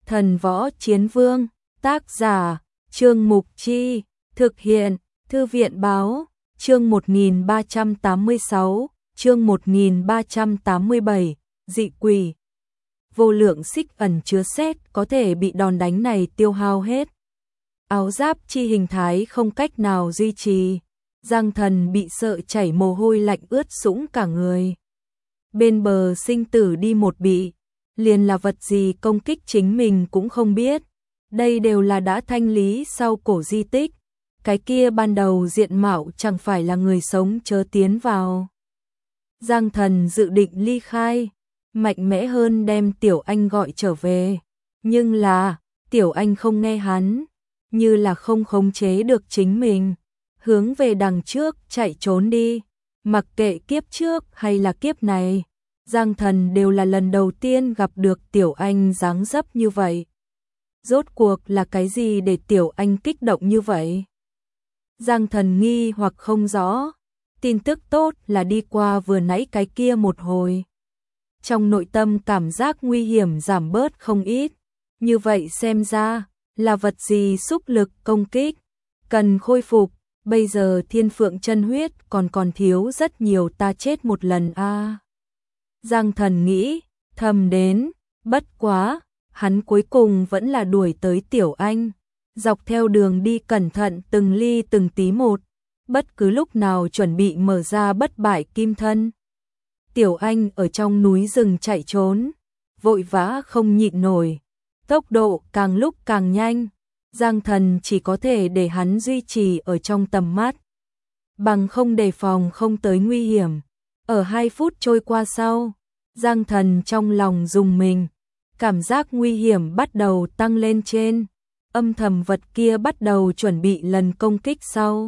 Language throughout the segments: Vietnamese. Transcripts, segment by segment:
Thần Võ Chiến Vương, tác giả, Trương Mục Chi, thực hiện, Thư viện Báo, chương 1386, chương 1387, dị quỷ. Vô lượng xích ẩn chứa sét có thể bị đòn đánh này tiêu hao hết. Áo giáp chi hình thái không cách nào duy trì. Giang Thần bị sợ chảy mồ hôi lạnh ướt sũng cả người. Bên bờ sinh tử đi một bị, liền là vật gì công kích chính mình cũng không biết. Đây đều là đã thanh lý sau cổ di tích. Cái kia ban đầu diện mạo chẳng phải là người sống chớ tiến vào. Giang Thần dự định ly khai, mạnh mẽ hơn đem Tiểu Anh gọi trở về. Nhưng là, Tiểu Anh không nghe hắn, như là không khống chế được chính mình. Hướng về đằng trước chạy trốn đi. Mặc kệ kiếp trước hay là kiếp này, Giang Thần đều là lần đầu tiên gặp được Tiểu Anh dáng dấp như vậy. Rốt cuộc là cái gì để Tiểu Anh kích động như vậy? Giang Thần nghi hoặc không rõ. Tin tức tốt là đi qua vừa nãy cái kia một hồi. Trong nội tâm cảm giác nguy hiểm giảm bớt không ít. Như vậy xem ra là vật gì xúc lực công kích. Cần khôi phục. Bây giờ Thiên Phượng chân huyết còn thiếu rất nhiều, ta chết một lần a. Giang Thần nghĩ, thầm đến, bất quá, hắn cuối cùng vẫn là đuổi tới Tiểu Anh. Dọc theo đường đi cẩn thận từng ly từng tí một, bất cứ lúc nào chuẩn bị mở ra bất bại kim thân. Tiểu Anh ở trong núi rừng chạy trốn, vội vã không nhịn nổi, tốc độ càng lúc càng nhanh. Giang Thần chỉ có thể để hắn duy trì ở trong tầm mắt, bằng không đề phòng không tới nguy hiểm. Ở 2 phút trôi qua sau, Giang Thần trong lòng rùng mình, cảm giác nguy hiểm bắt đầu tăng lên trên. Âm thầm vật kia bắt đầu chuẩn bị lần công kích sau.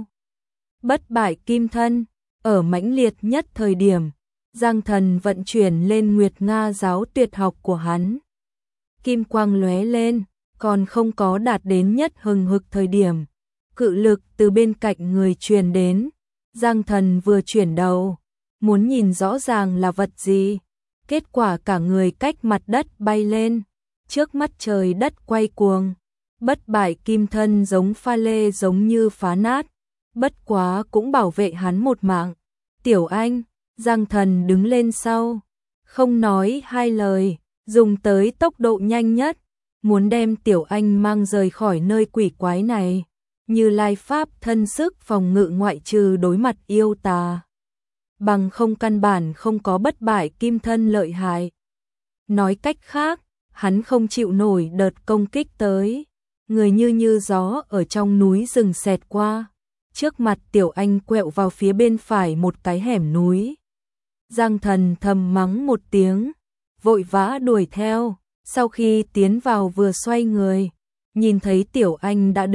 Bất bại kim thân, ở mãnh liệt nhất thời điểm, Giang Thần vận chuyển lên Nguyệt Nga giáo tuyệt học của hắn. Kim quang lóe lên, còn không có đạt đến nhất hừng hực thời điểm, cự lực từ bên cạnh người truyền đến. Giang Thần vừa chuyển đầu, muốn nhìn rõ ràng là vật gì, kết quả cả người cách mặt đất bay lên, trước mắt trời đất quay cuồng. Bất bại kim thân giống pha lê giống như phá nát, bất quá cũng bảo vệ hắn một mạng. Tiểu Anh, Giang Thần đứng lên sau, không nói hai lời, dùng tới tốc độ nhanh nhất, muốn đem Tiểu Anh mang rời khỏi nơi quỷ quái này. Như Lai pháp thân sức phòng ngự ngoại trừ đối mặt yêu tà, bằng không căn bản không có bất bại kim thân lợi hại. Nói cách khác, hắn không chịu nổi đợt công kích tới. Người như gió ở trong núi rừng xẹt qua, trước mặt Tiểu Anh quẹo vào phía bên phải một cái hẻm núi. Giang Thần thầm mắng một tiếng, vội vã đuổi theo. Sau khi tiến vào vừa xoay người, nhìn thấy Tiểu Anh đã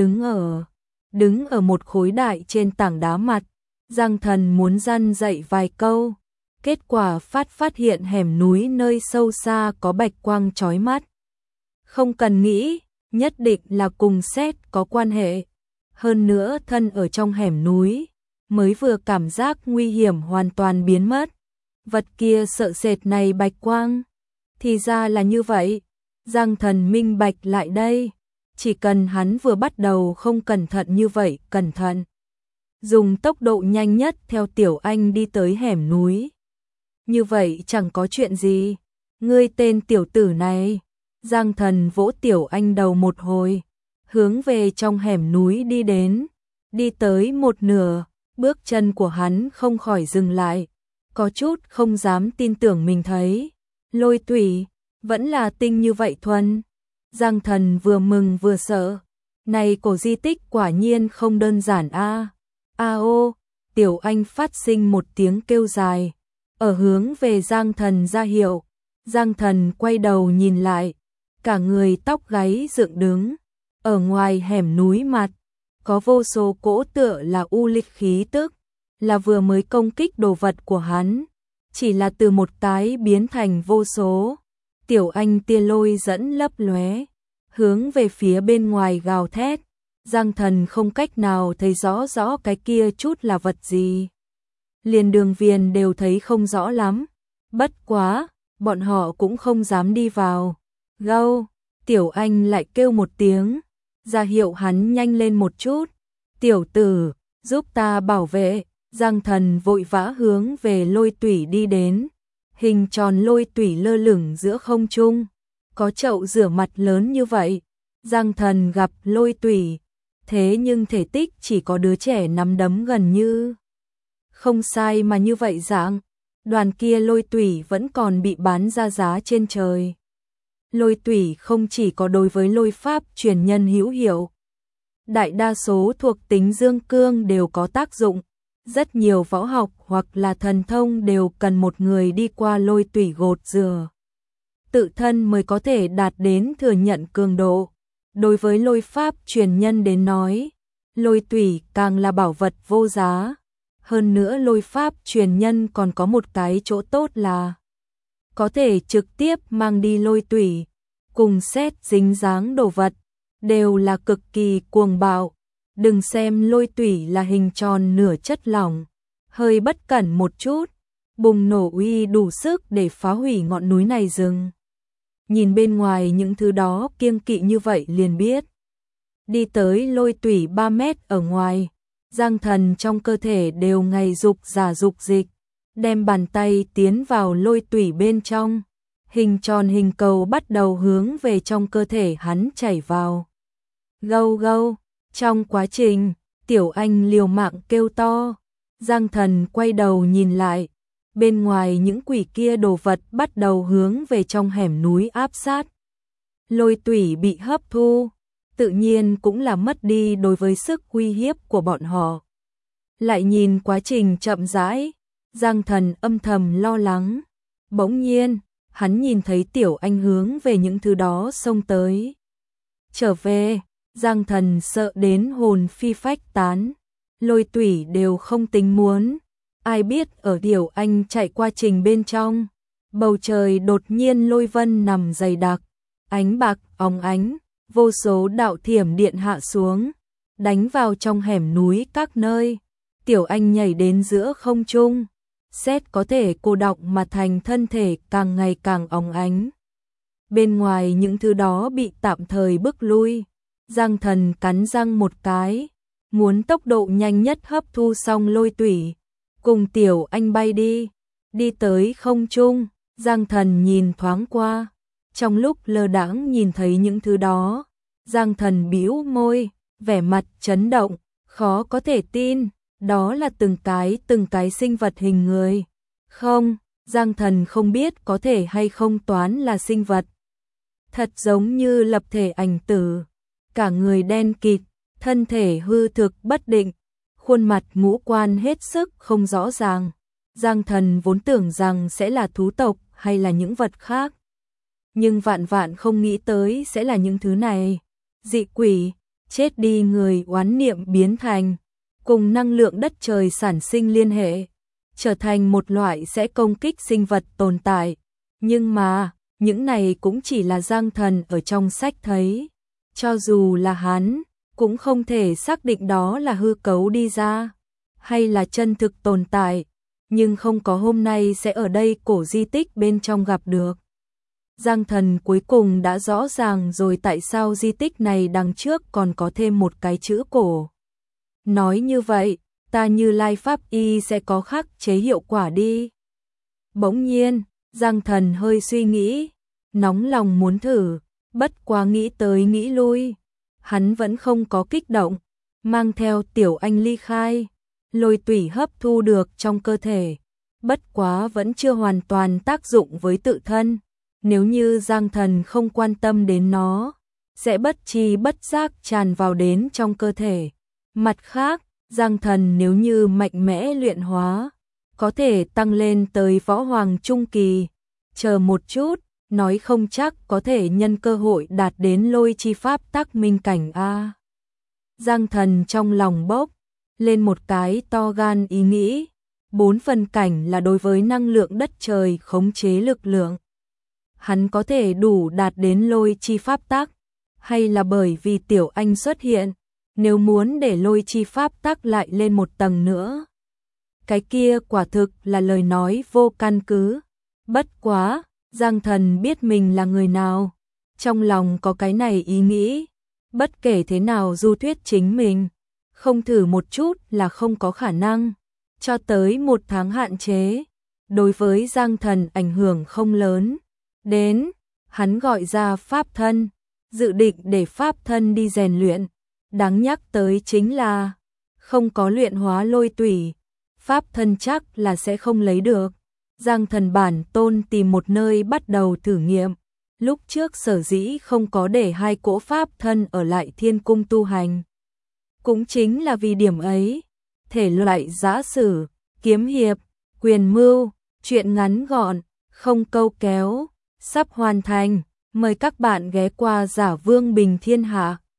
đứng ở một khối đại trên tảng đá mặt. Giang Thần muốn răn dạy vài câu, kết quả phát hiện hẻm núi nơi sâu xa có bạch quang chói mắt. Không cần nghĩ, nhất định là cùng sét có quan hệ. Hơn nữa thân ở trong hẻm núi, mới vừa cảm giác nguy hiểm hoàn toàn biến mất. Vật kia sợ sệt này bạch quang, thì ra là như vậy. Giang Thần minh bạch lại đây, chỉ cần hắn vừa bắt đầu không cẩn thận như vậy, cẩn thận, dùng tốc độ nhanh nhất theo Tiểu Anh đi tới hẻm núi. Như vậy chẳng có chuyện gì. Ngươi tên tiểu tử này. Giang Thần vỗ Tiểu Anh đầu một hồi, hướng về trong hẻm núi đi đến. Đi tới một nửa, bước chân của hắn không khỏi dừng lại, có chút không dám tin tưởng mình thấy. Lôi tủy, vẫn là tinh như vậy thuần. Giang Thần vừa mừng vừa sợ. Này cổ di tích quả nhiên không đơn giản a. Ô, Tiểu Anh phát sinh một tiếng kêu dài, ở hướng về Giang Thần ra hiệu. Giang Thần quay đầu nhìn lại, cả người tóc gáy dựng đứng. Ở ngoài hẻm núi mặt, có vô số cỗ tựa là u lịch khí tức, là vừa mới công kích đồ vật của hắn, chỉ là từ một cái biến thành vô số. Tiểu Anh tia lôi dẫn lấp lóe, hướng về phía bên ngoài gào thét. Giang Thần không cách nào thấy rõ cái kia chút là vật gì. Liền đường viền đều thấy không rõ lắm. Bất quá, bọn họ cũng không dám đi vào. Gâu, Tiểu Anh lại kêu một tiếng, ra hiệu hắn nhanh lên một chút. Tiểu tử, giúp ta bảo vệ. Giang Thần vội vã hướng về Lôi Tủy đi đến. Hình tròn Lôi Tủy lơ lửng giữa không trung. Có chậu rửa mặt lớn như vậy. Giang Thần gặp Lôi Tủy, thế nhưng thể tích chỉ có đứa trẻ nắm đấm gần như. Không sai mà như vậy dạng, đoàn kia Lôi Tủy vẫn còn bị bán ra giá trên trời. Lôi Tủy không chỉ có đối với lôi pháp truyền nhân hữu hiệu, đại đa số thuộc tính dương cương đều có tác dụng. Rất nhiều võ học hoặc là thần thông đều cần một người đi qua Lôi Tủy gột rửa tự thân mới có thể đạt đến thừa nhận cường độ. Đối với lôi pháp truyền nhân đến nói, Lôi Tủy càng là bảo vật vô giá. Hơn nữa lôi pháp truyền nhân còn có một cái chỗ tốt là có thể trực tiếp mang đi Lôi Tủy, cùng xét dính dáng đồ vật, đều là cực kỳ cuồng bạo. Đừng xem Lôi Tủy là hình tròn nửa chất lỏng, hơi bất cẩn một chút, bùng nổ uy đủ sức để phá hủy ngọn núi này rừng. Nhìn bên ngoài những thứ đó kiêng kỵ như vậy liền biết. Đi tới Lôi Tủy 3 mét ở ngoài, Giang Thần trong cơ thể đều ngày dục giả dục dịch, đem bàn tay tiến vào Lôi Tủy bên trong. Hình tròn hình cầu bắt đầu hướng về trong cơ thể hắn chảy vào. Gâu gâu, trong quá trình, Tiểu Anh liều mạng kêu to. Giang Thần quay đầu nhìn lại, bên ngoài những quỷ kia đồ vật bắt đầu hướng về trong hẻm núi áp sát. Lôi Tủy bị hấp thu, tự nhiên cũng là mất đi đối với sức uy hiếp của bọn họ. Lại nhìn quá trình chậm rãi, Giang Thần âm thầm lo lắng. Bỗng nhiên, hắn nhìn thấy Tiểu Anh hướng về những thứ đó xông tới. Trở về, Giang Thần sợ đến hồn phi phách tán. Lôi Tủy đều không tính muốn. Ai biết ở Tiểu Anh chạy qua trình bên trong, bầu trời đột nhiên lôi vân nằm dày đặc, ánh bạc óng ánh, vô số đạo thiểm điện hạ xuống, đánh vào trong hẻm núi các nơi. Tiểu Anh nhảy đến giữa không trung, xét có thể cô đọng mà thành thân thể càng ngày càng óng ánh. Bên ngoài những thứ đó bị tạm thời bức lui. Giang Thần cắn răng một cái, muốn tốc độ nhanh nhất hấp thu xong Lôi Tủy, cùng Tiểu Anh bay đi. Đi tới không trung, Giang Thần nhìn thoáng qua, trong lúc lơ đãng nhìn thấy những thứ đó, Giang Thần bĩu môi, vẻ mặt chấn động, khó có thể tin, đó là từng cái sinh vật hình người. Không, Giang Thần không biết có thể hay không toán là sinh vật. Thật giống như lập thể ảnh tử, cả người đen kịt, thân thể hư thực bất định, khuôn mặt ngũ quan hết sức không rõ ràng. Giang Thần vốn tưởng rằng sẽ là thú tộc hay là những vật khác, nhưng vạn vạn không nghĩ tới sẽ là những thứ này. Dị quỷ, chết đi người oán niệm biến thành, cùng năng lượng đất trời sản sinh liên hệ, trở thành một loại sẽ công kích sinh vật tồn tại. Nhưng mà, những này cũng chỉ là Giang Thần ở trong sách thấy. Cho dù là hắn, cũng không thể xác định đó là hư cấu đi ra, hay là chân thực tồn tại, nhưng không có hôm nay sẽ ở đây cổ di tích bên trong gặp được. Giang Thần cuối cùng đã rõ ràng rồi tại sao di tích này đằng trước còn có thêm một cái chữ cổ. Nói như vậy, ta Như Lai Pháp Y sẽ có khắc chế hiệu quả đi. Bỗng nhiên, Giang Thần hơi suy nghĩ, nóng lòng muốn thử, bất quá nghĩ tới nghĩ lui, hắn vẫn không có kích động, mang theo Tiểu Anh ly khai. Lôi Tủy hấp thu được trong cơ thể, bất quá vẫn chưa hoàn toàn tác dụng với tự thân. Nếu như Giang Thần không quan tâm đến nó, sẽ bất tri bất giác tràn vào đến trong cơ thể. Mặt khác, Giang Thần nếu như mạnh mẽ luyện hóa, có thể tăng lên tới võ hoàng trung kỳ. Chờ một chút, nói không chắc có thể nhân cơ hội đạt đến lôi chi pháp tắc minh cảnh a. Giang Thần trong lòng bốc lên một cái to gan ý nghĩ, 4 phần cảnh là đối với năng lượng đất trời khống chế lực lượng. Hắn có thể đủ đạt đến lôi chi pháp tắc, hay là bởi vì Tiểu Anh xuất hiện, nếu muốn để lôi chi pháp tắc lại lên một tầng nữa. Cái kia quả thực là lời nói vô căn cứ. Bất quá, Giang Thần biết mình là người nào, trong lòng có cái này ý nghĩ, bất kể thế nào Du Tuyết chính mình, không thử một chút là không có khả năng, cho tới 1 tháng hạn chế, đối với Giang Thần ảnh hưởng không lớn. Đến, hắn gọi ra pháp thân, dự định để pháp thân đi rèn luyện, đáng nhắc tới chính là không có luyện hóa lôi tủy, pháp thân chắc là sẽ không lấy được. Giang Thần bản tôn tìm một nơi bắt đầu thử nghiệm, lúc trước sở dĩ không có để 2 cỗ pháp thân ở lại thiên cung tu hành. Cũng chính là vì điểm ấy, thể loại giã sử, kiếm hiệp, quyền mưu, chuyện ngắn gọn, không câu kéo, sắp hoàn thành, mời các bạn ghé qua Giả Vương Bình Thiên Hạ.